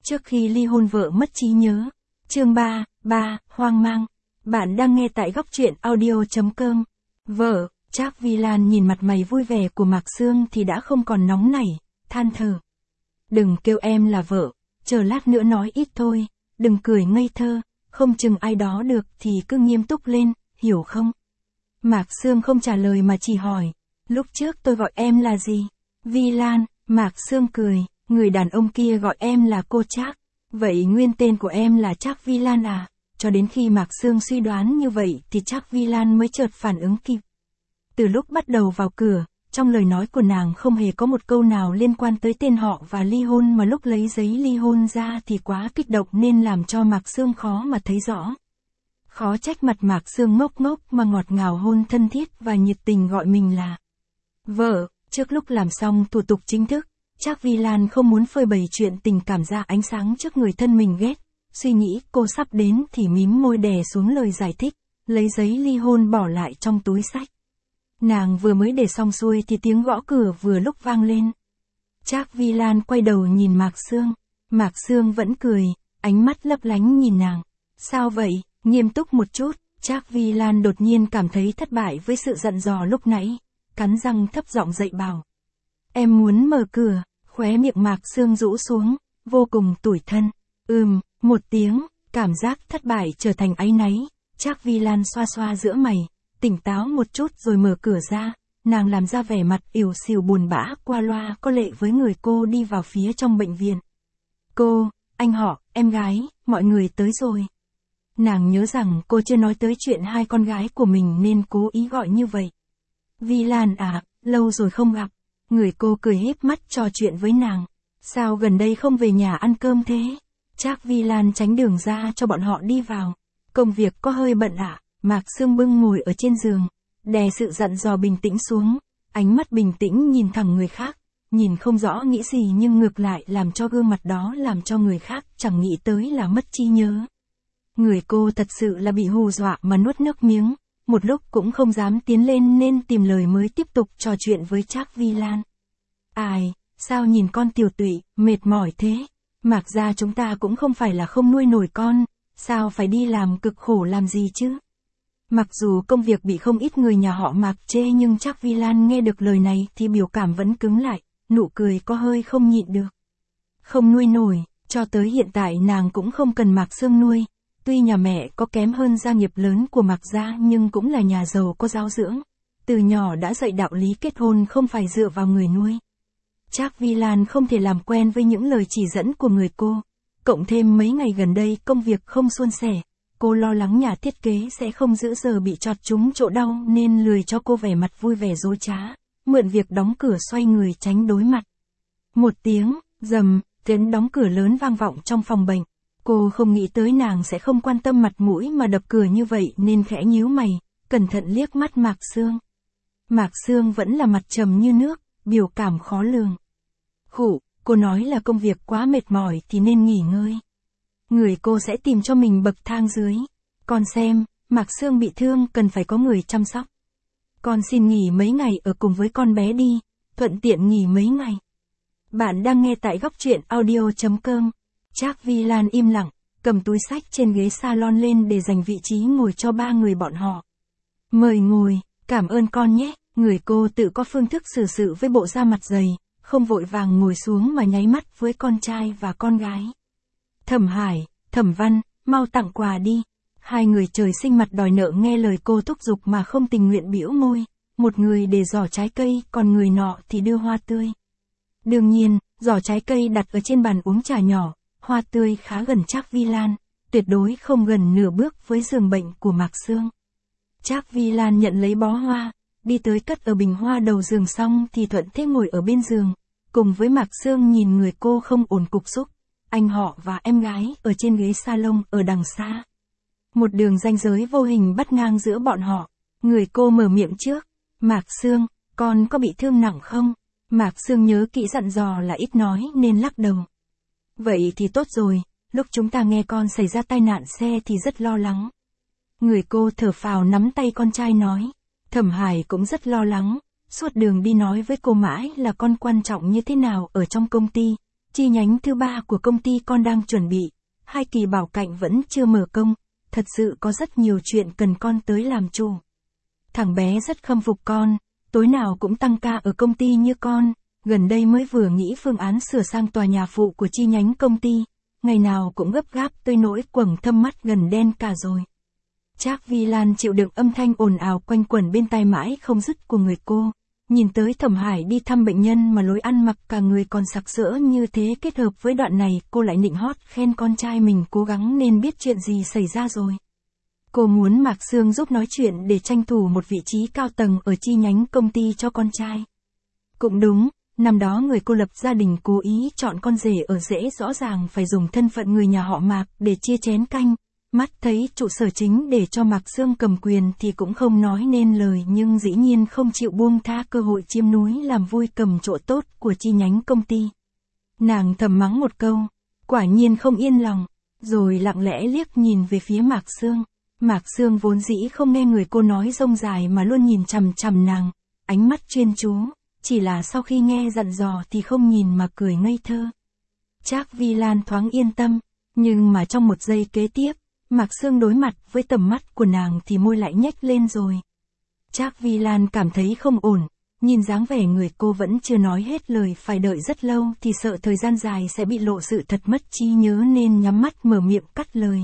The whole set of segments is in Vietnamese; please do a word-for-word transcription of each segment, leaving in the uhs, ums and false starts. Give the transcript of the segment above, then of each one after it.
Trước khi ly hôn vợ mất trí nhớ. Chương ba, ba, hoang mang. Bạn đang nghe tại góc truyện audio chấm com. Vợ, Trác Vi Lan nhìn mặt mày vui vẻ của Mạc Sương thì đã không còn nóng nảy, than thở. Đừng kêu em là vợ, chờ lát nữa nói ít thôi, đừng cười ngây thơ, không chừng ai đó được thì cứ nghiêm túc lên, hiểu không? Mạc Sương không trả lời mà chỉ hỏi, lúc trước tôi gọi em là gì? Vi Lan. Mạc Sương cười, người đàn ông kia gọi em là cô Trác, vậy nguyên tên của em là Trác Vi Lan à? Cho đến khi Mạc Sương suy đoán như vậy thì Trác Vi Lan mới chợt phản ứng kịp. Từ lúc bắt đầu vào cửa, trong lời nói của nàng không hề có một câu nào liên quan tới tên họ và ly hôn, mà lúc lấy giấy ly hôn ra thì quá kích động nên làm cho Mạc Sương khó mà thấy rõ. Khó trách mặt Mạc Sương ngốc ngốc mà ngọt ngào hôn thân thiết và nhiệt tình gọi mình là vợ. Trước lúc làm xong thủ tục chính thức, Trác Vi Lan không muốn phơi bày chuyện tình cảm ra ánh sáng trước người thân mình ghét. Suy nghĩ cô sắp đến thì mím môi đè xuống lời giải thích, lấy giấy ly hôn bỏ lại trong túi xách. Nàng vừa mới để xong xuôi thì tiếng gõ cửa vừa lúc vang lên. Trác Vi Lan quay đầu nhìn Mạc Sương. Mạc Sương vẫn cười, ánh mắt lấp lánh nhìn nàng. Sao vậy? Nghiêm túc một chút. Trác Vi Lan đột nhiên cảm thấy thất bại với sự giận dò lúc nãy, cắn răng thấp giọng dạy bảo. Em muốn mở cửa. Khóe miệng Mạc Sương rũ xuống, vô cùng tủi thân. Ừm, một tiếng, cảm giác thất bại trở thành áy náy. Trác Vi Lan xoa xoa giữa mày, tỉnh táo một chút rồi mở cửa ra. Nàng làm ra vẻ mặt ỉu xìu buồn bã, qua loa có lệ với người cô đi vào phía trong bệnh viện. Cô, anh họ, em gái, mọi người tới rồi. Nàng nhớ rằng cô chưa nói tới chuyện hai con gái của mình nên cố ý gọi như vậy. Vi Lan à, lâu rồi không gặp. Người cô cười híp mắt trò chuyện với nàng. Sao gần đây không về nhà ăn cơm thế? Trác Vi Lan tránh đường ra cho bọn họ đi vào. Công việc có hơi bận ạ. À? Mạc Sương bưng ngồi ở trên giường, đè sự giận dò bình tĩnh xuống, ánh mắt bình tĩnh nhìn thẳng người khác, nhìn không rõ nghĩ gì nhưng ngược lại làm cho gương mặt đó làm cho người khác chẳng nghĩ tới là mất trí nhớ. Người cô thật sự là bị hù dọa mà nuốt nước miếng, một lúc cũng không dám tiến lên nên tìm lời mới tiếp tục trò chuyện với Trác Vi Lan. Ai, sao nhìn con tiểu tụy, mệt mỏi thế? Mạc gia chúng ta cũng không phải là không nuôi nổi con, sao phải đi làm cực khổ làm gì chứ? Mặc dù công việc bị không ít người nhà họ Mạc chê nhưng Trác Vi Lan nghe được lời này thì biểu cảm vẫn cứng lại, nụ cười có hơi không nhịn được. Không nuôi nổi, cho tới hiện tại nàng cũng không cần Mạc Sương nuôi. Tuy nhà mẹ có kém hơn gia nghiệp lớn của Mạc gia nhưng cũng là nhà giàu có giáo dưỡng. Từ nhỏ đã dạy đạo lý kết hôn không phải dựa vào người nuôi. Trác Vi Lan không thể làm quen với những lời chỉ dẫn của người cô. Cộng thêm mấy ngày gần đây công việc không suôn sẻ. Cô lo lắng nhà thiết kế sẽ không giữ giờ bị chọt trúng chỗ đau nên lười cho cô vẻ mặt vui vẻ dối trá. Mượn việc đóng cửa xoay người tránh đối mặt. Một tiếng, rầm, tiếng đóng cửa lớn vang vọng trong phòng bệnh. Cô không nghĩ tới nàng sẽ không quan tâm mặt mũi mà đập cửa như vậy nên khẽ nhíu mày, cẩn thận liếc mắt Mạc Sương. Mạc Sương vẫn là mặt trầm như nước, biểu cảm khó lường. Khụ, cô nói là công việc quá mệt mỏi thì nên nghỉ ngơi. Người cô sẽ tìm cho mình bậc thang dưới. Con xem, Mạc Sương bị thương cần phải có người chăm sóc. Con xin nghỉ mấy ngày ở cùng với con bé đi, thuận tiện nghỉ mấy ngày. Bạn đang nghe tại góc truyện audio chấm com. Trác Vi Lan im lặng, cầm túi xách trên ghế salon lên để dành vị trí ngồi cho ba người bọn họ. Mời ngồi, cảm ơn con nhé. Người cô tự có phương thức xử sự với bộ da mặt dày, không vội vàng ngồi xuống mà nháy mắt với con trai và con gái. Thẩm Hải, Thẩm Văn, mau tặng quà đi. Hai người trời sinh mặt đòi nợ nghe lời cô thúc giục mà không tình nguyện bĩu môi. Một người để giỏ trái cây, còn người nọ thì đưa hoa tươi. Đương nhiên, giỏ trái cây đặt ở trên bàn uống trà nhỏ, hoa tươi khá gần Trác Vi Lan, tuyệt đối không gần nửa bước với giường bệnh của Mạc Sương. Trác Vi Lan nhận lấy bó hoa, đi tới cất ở bình hoa đầu giường xong thì thuận thế ngồi ở bên giường, cùng với Mạc Sương nhìn người cô không ổn cục xúc. Anh họ và em gái ở trên ghế salon ở đằng xa. Một đường ranh giới vô hình bắt ngang giữa bọn họ. Người cô mở miệng trước. Mạc Sương, con có bị thương nặng không? Mạc Sương nhớ kỹ dặn dò là ít nói nên lắc đầu. Vậy thì tốt rồi, lúc chúng ta nghe con xảy ra tai nạn xe thì rất lo lắng. Người cô thở phào nắm tay con trai nói. Thẩm Hải cũng rất lo lắng, suốt đường đi nói với cô mãi là con quan trọng như thế nào ở trong công ty. chi nhánh thứ ba của công ty con đang chuẩn bị, hai kỳ bảo cạnh vẫn chưa mở công, thật sự có rất nhiều chuyện cần con tới làm chủ. Thằng bé rất khâm phục con, tối nào cũng tăng ca ở công ty như con, gần đây mới vừa nghĩ phương án sửa sang tòa nhà phụ của chi nhánh công ty, ngày nào cũng gấp gáp tới nỗi quầng thâm mắt gần đen cả rồi. Trác Vi Lan chịu đựng âm thanh ồn ào quanh quẩn bên tai mãi không dứt của người cô, nhìn tới Thẩm Hải đi thăm bệnh nhân mà lối ăn mặc cả người còn sặc sỡ như thế, kết hợp với đoạn này cô lại nịnh hót khen con trai mình cố gắng nên biết chuyện gì xảy ra rồi. Cô muốn Mạc Sương giúp nói chuyện để tranh thủ một vị trí cao tầng ở chi nhánh công ty cho con trai. Cũng đúng, năm đó người cô lập gia đình cố ý chọn con rể ở rễ, rõ ràng phải dùng thân phận người nhà họ Mạc để chia chén canh. Mắt thấy trụ sở chính để cho Mạc Sương cầm quyền thì cũng không nói nên lời, nhưng dĩ nhiên không chịu buông tha cơ hội chiếm núi làm vui cầm chỗ tốt của chi nhánh công ty. Nàng thầm mắng một câu, quả nhiên không yên lòng, rồi lặng lẽ liếc nhìn về phía Mạc Sương. Mạc Sương vốn dĩ không nghe người cô nói rông dài mà luôn nhìn chằm chằm nàng, ánh mắt chuyên chú, chỉ là sau khi nghe dặn dò thì không nhìn mà cười ngây thơ. Trác Vi Lan thoáng yên tâm, nhưng mà trong một giây kế tiếp, Mạc Sương đối mặt với tầm mắt của nàng thì môi lại nhếch lên rồi. Trác Vi Lan cảm thấy không ổn, nhìn dáng vẻ người cô vẫn chưa nói hết lời, phải đợi rất lâu thì sợ thời gian dài sẽ bị lộ sự thật mất trí nhớ nên nhắm mắt mở miệng cắt lời.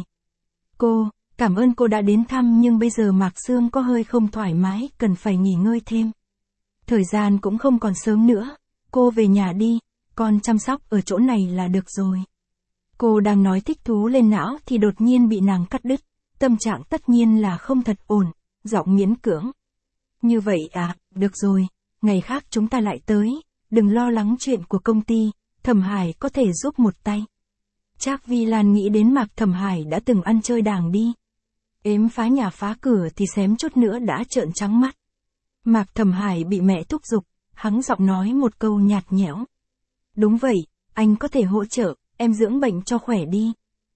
Cô, cảm ơn cô đã đến thăm nhưng bây giờ Mạc Sương có hơi không thoải mái, cần phải nghỉ ngơi thêm. Thời gian cũng không còn sớm nữa, cô về nhà đi, con chăm sóc ở chỗ này là được rồi. Cô đang nói thích thú lên não thì đột nhiên bị nàng cắt đứt, tâm trạng tất nhiên là không thật ổn, giọng miễn cưỡng. Như vậy à, được rồi, ngày khác chúng ta lại tới, đừng lo lắng chuyện của công ty, Thẩm Hải có thể giúp một tay. Trác Vi Lan nghĩ đến Mạc Thẩm Hải đã từng ăn chơi đàng đi. Ếm phá nhà phá cửa thì xém chút nữa đã trợn trắng mắt. Mạc Thẩm Hải bị mẹ thúc giục, hắng giọng nói một câu nhạt nhẽo. Đúng vậy, anh có thể hỗ trợ, em dưỡng bệnh cho khỏe đi.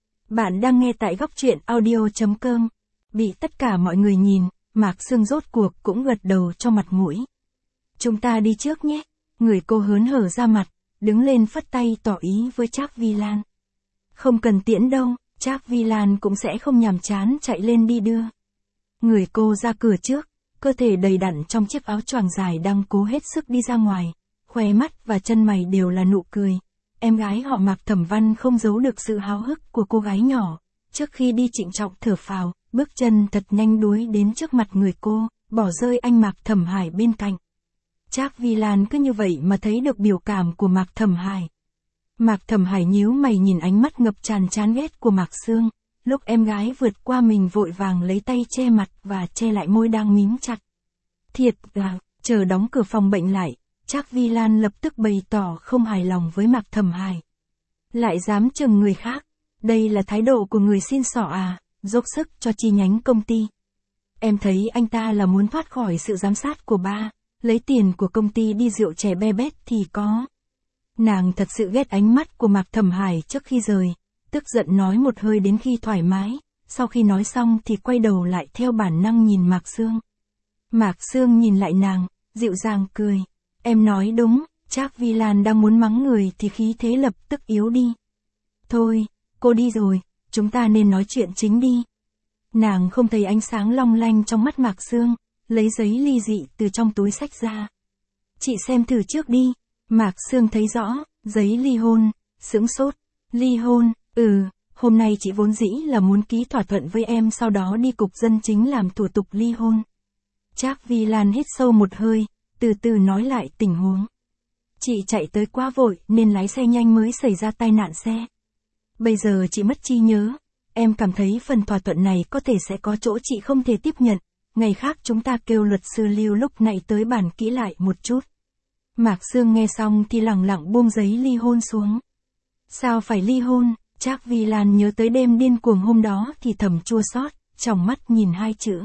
Bạn đang nghe tại góc truyện audio chấm com. Bị tất cả mọi người nhìn, Mạc Sương rốt cuộc cũng gật đầu cho mặt mũi. Chúng ta đi trước nhé. Người cô hớn hở ra mặt, đứng lên phất tay tỏ ý với Trác Vi Lan. Không cần tiễn đâu, Trác Vi Lan cũng sẽ không nhàm chán chạy lên đi đưa. Người cô ra cửa trước, cơ thể đầy đặn trong chiếc áo choàng dài đang cố hết sức đi ra ngoài, khóe mắt và chân mày đều là nụ cười. Em gái họ Mạc Thẩm Văn không giấu được sự háo hức của cô gái nhỏ, trước khi đi trịnh trọng thở phào, bước chân thật nhanh đuối đến trước mặt người cô, bỏ rơi anh Mạc Thẩm Hải bên cạnh. Trác Vi Lan cứ như vậy mà thấy được biểu cảm của Mạc Thẩm Hải. Mạc Thẩm Hải nhíu mày nhìn ánh mắt ngập tràn chán ghét của Mạc Sương, lúc em gái vượt qua mình vội vàng lấy tay che mặt và che lại môi đang mím chặt. Thiệt à, chờ đóng cửa phòng bệnh lại, Trác Vi Lan lập tức bày tỏ không hài lòng với Mạc Thẩm Hải. Lại dám chừng người khác, đây là thái độ của người xin xỏ à, dốc sức cho chi nhánh công ty. Em thấy anh ta là muốn thoát khỏi sự giám sát của ba, lấy tiền của công ty đi rượu chè be bét thì có. Nàng thật sự ghét ánh mắt của Mạc Thẩm Hải trước khi rời, tức giận nói một hơi đến khi thoải mái, sau khi nói xong thì quay đầu lại theo bản năng nhìn Mạc Sương. Mạc Sương nhìn lại nàng, dịu dàng cười. Em nói đúng, Trác Vi Lan đang muốn mắng người thì khí thế lập tức yếu đi. Thôi, cô đi rồi, chúng ta nên nói chuyện chính đi. Nàng không thấy ánh sáng long lanh trong mắt Mạc Sương, lấy giấy ly dị từ trong túi xách ra. Chị xem thử trước đi. Mạc Sương thấy rõ, giấy ly hôn, sững sốt. Ly hôn, ừ, hôm nay chị vốn dĩ là muốn ký thỏa thuận với em sau đó đi cục dân chính làm thủ tục ly hôn. Trác Vi Lan hít sâu một hơi, từ từ nói lại tình huống. Chị chạy tới quá vội nên lái xe nhanh mới xảy ra tai nạn xe. Bây giờ chị mất trí nhớ, em cảm thấy phần thỏa thuận này có thể sẽ có chỗ chị không thể tiếp nhận, ngày khác chúng ta kêu luật sư Lưu lúc này tới bàn kỹ lại một chút. Mạc Sương nghe xong thì lẳng lặng buông giấy ly hôn xuống. Sao phải ly hôn? Trác Vi Lan nhớ tới đêm điên cuồng hôm đó thì thầm chua xót, trong mắt nhìn hai chữ.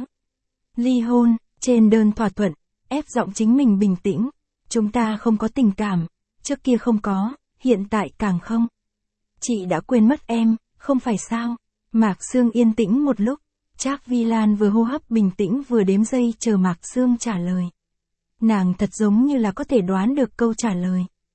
Ly hôn, trên đơn thỏa thuận, ép giọng chính mình bình tĩnh. Chúng ta không có tình cảm, trước kia không có, hiện tại càng không. Chị đã quên mất em, không phải sao? Mạc Sương yên tĩnh một lúc, Trác Vi Lan vừa hô hấp bình tĩnh vừa đếm giây chờ Mạc Sương trả lời. Nàng thật giống như là có thể đoán được câu trả lời.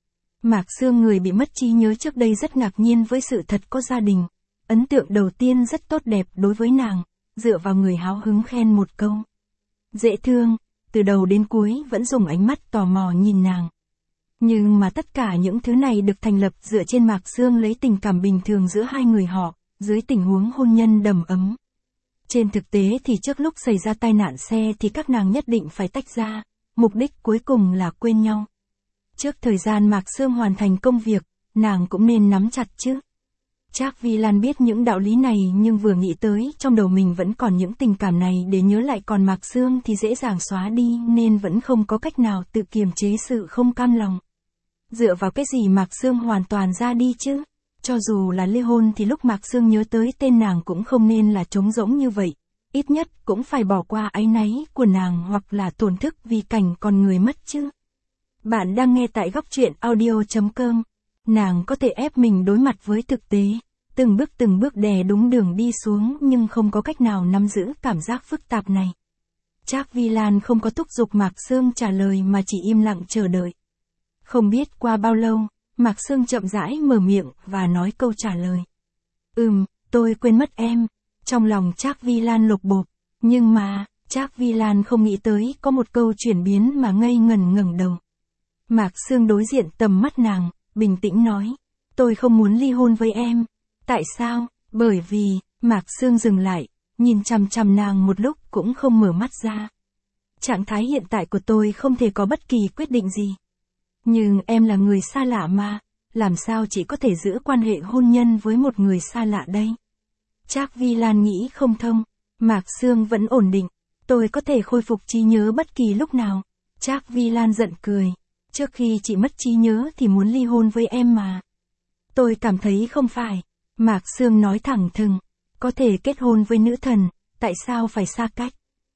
Mạc Sương người bị mất trí nhớ trước đây rất ngạc nhiên với sự thật có gia đình. Ấn tượng đầu tiên rất tốt đẹp đối với nàng, dựa vào người háo hứng khen một câu. Dễ thương, từ đầu đến cuối vẫn dùng ánh mắt tò mò nhìn nàng. Nhưng mà tất cả những thứ này được thành lập dựa trên Mạc Sương lấy tình cảm bình thường giữa hai người họ, dưới tình huống hôn nhân đầm ấm. Trên thực tế thì trước lúc xảy ra tai nạn xe thì các nàng nhất định phải tách ra, mục đích cuối cùng là quên nhau. Trước thời gian Mạc Sương hoàn thành công việc, nàng cũng nên nắm chặt chứ. Trác Vi Lan biết những đạo lý này nhưng vừa nghĩ tới trong đầu mình vẫn còn những tình cảm này để nhớ lại còn Mạc Sương thì dễ dàng xóa đi nên vẫn không có cách nào tự kiềm chế sự không cam lòng. Dựa vào cái gì Mạc Sương hoàn toàn ra đi chứ? Cho dù là ly hôn thì lúc Mạc Sương nhớ tới tên nàng cũng không nên là trống rỗng như vậy. Ít nhất cũng phải bỏ qua áy náy của nàng hoặc là tổn thức vì cảnh con người mất chứ. Bạn đang nghe tại góc truyện audio chấm com. Nàng có thể ép mình đối mặt với thực tế, từng bước từng bước đè đúng đường đi xuống nhưng không có cách nào nắm giữ cảm giác phức tạp này. Trác Vi Lan không có thúc giục Mạc Sương trả lời mà chỉ im lặng chờ đợi. Không biết qua bao lâu, Mạc Sương chậm rãi mở miệng và nói câu trả lời. Ừm, tôi quên mất em. Trong lòng Trác Vi Lan lục bộp, nhưng mà, Trác Vi Lan không nghĩ tới có một câu chuyển biến mà ngây ngẩn ngẩng đầu. Mạc Sương đối diện tầm mắt nàng, bình tĩnh nói, tôi không muốn ly hôn với em. Tại sao? Bởi vì, Mạc Sương dừng lại, nhìn chằm chằm nàng một lúc cũng không mở mắt ra. Trạng thái hiện tại của tôi không thể có bất kỳ quyết định gì. Nhưng em là người xa lạ mà, làm sao chỉ có thể giữ quan hệ hôn nhân với một người xa lạ đây? Trác Vi Lan nghĩ không thông, Mạc Sương vẫn ổn định, tôi có thể khôi phục trí nhớ bất kỳ lúc nào. Trác Vi Lan giận cười, trước khi chị mất trí nhớ thì muốn ly hôn với em mà. Tôi cảm thấy không phải, Mạc Sương nói thẳng thừng, có thể kết hôn với nữ thần, tại sao phải xa cách?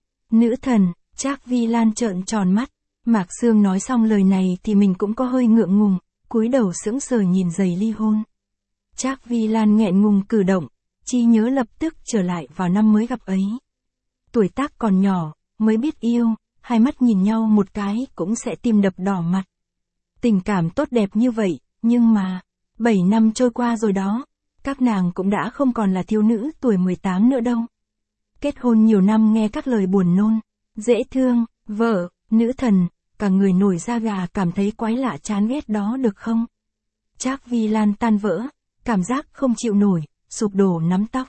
Nữ thần, Trác Vi Lan trợn tròn mắt, Mạc Sương nói xong lời này thì mình cũng có hơi ngượng ngùng, cúi đầu sững sờ nhìn giày ly hôn. Trác Vi Lan nghẹn ngùng cử động, trí nhớ lập tức trở lại vào năm mới gặp ấy. Tuổi tác còn nhỏ, mới biết yêu, hai mắt nhìn nhau một cái cũng sẽ tim đập đỏ mặt. Tình cảm tốt đẹp như vậy, nhưng mà, bảy năm trôi qua rồi đó, các nàng cũng đã không còn là thiếu nữ tuổi mười tám nữa đâu. Kết hôn nhiều năm nghe các lời buồn nôn, dễ thương, vợ, nữ thần, cả người nổi da gà cảm thấy quái lạ chán ghét đó được không? Trác Vi Lan tan vỡ, cảm giác không chịu nổi, sụp đổ nắm tóc.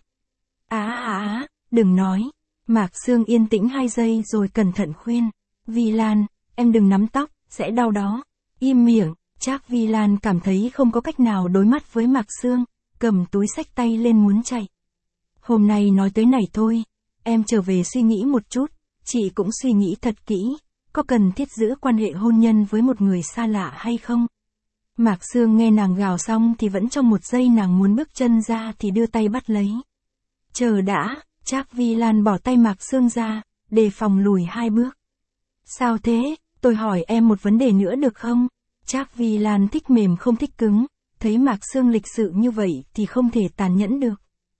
Á á á, đừng nói. Mạc Sương yên tĩnh hai giây rồi cẩn thận khuyên. Vi Lan, em đừng nắm tóc, sẽ đau đó. Im miệng, Trác Vi Lan cảm thấy không có cách nào đối mắt với Mạc Sương, cầm túi xách tay lên muốn chạy. Hôm nay nói tới này thôi, em trở về suy nghĩ một chút, chị cũng suy nghĩ thật kỹ, có cần thiết giữ quan hệ hôn nhân với một người xa lạ hay không? Mạc Sương nghe nàng gào xong thì vẫn trong một giây nàng muốn bước chân ra thì đưa tay bắt lấy. Chờ đã, Trác Vi Lan bỏ tay Mạc Sương ra, đề phòng lùi hai bước. Sao thế, tôi hỏi em một vấn đề nữa được không? Trác Vi Lan thích mềm không thích cứng, thấy Mạc Sương lịch sự như vậy thì không thể tàn nhẫn được.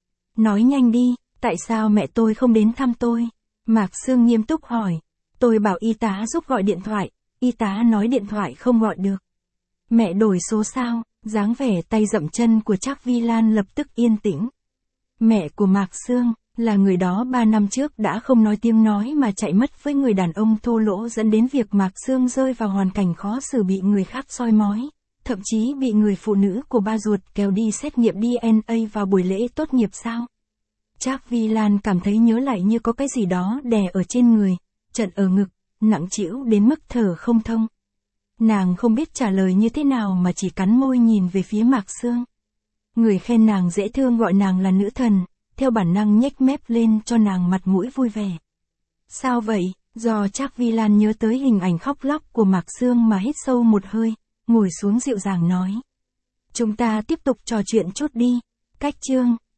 Nói nhanh đi, tại sao mẹ tôi không đến thăm tôi? Mạc Sương nghiêm túc hỏi. Tôi bảo y tá giúp gọi điện thoại, y tá nói điện thoại không gọi được. Mẹ đổi số sao? Dáng vẻ tay dậm chân của Trác Vi Lan lập tức yên tĩnh. Mẹ của Mạc Sương, là người đó ba năm trước đã không nói tiếng nói mà chạy mất với người đàn ông thô lỗ dẫn đến việc Mạc Sương rơi vào hoàn cảnh khó xử bị người khác soi mói, thậm chí bị người phụ nữ của ba ruột kéo đi xét nghiệm đê en a vào buổi lễ tốt nghiệp sao? Trác Vi Lan cảm thấy nhớ lại như có cái gì đó đè ở trên người, trận ở ngực, nặng trĩu đến mức thở không thông. Nàng không biết trả lời như thế nào mà chỉ cắn môi nhìn về phía Mạc Sương. Người khen nàng dễ thương gọi nàng là nữ thần, theo bản năng nhếch mép lên cho nàng mặt mũi vui vẻ. Sao vậy? Do Trác Vi Lan nhớ tới hình ảnh khóc lóc của Mạc Sương mà hít sâu một hơi, ngồi xuống dịu dàng nói. Chúng ta tiếp tục trò chuyện chút đi. Cách chương,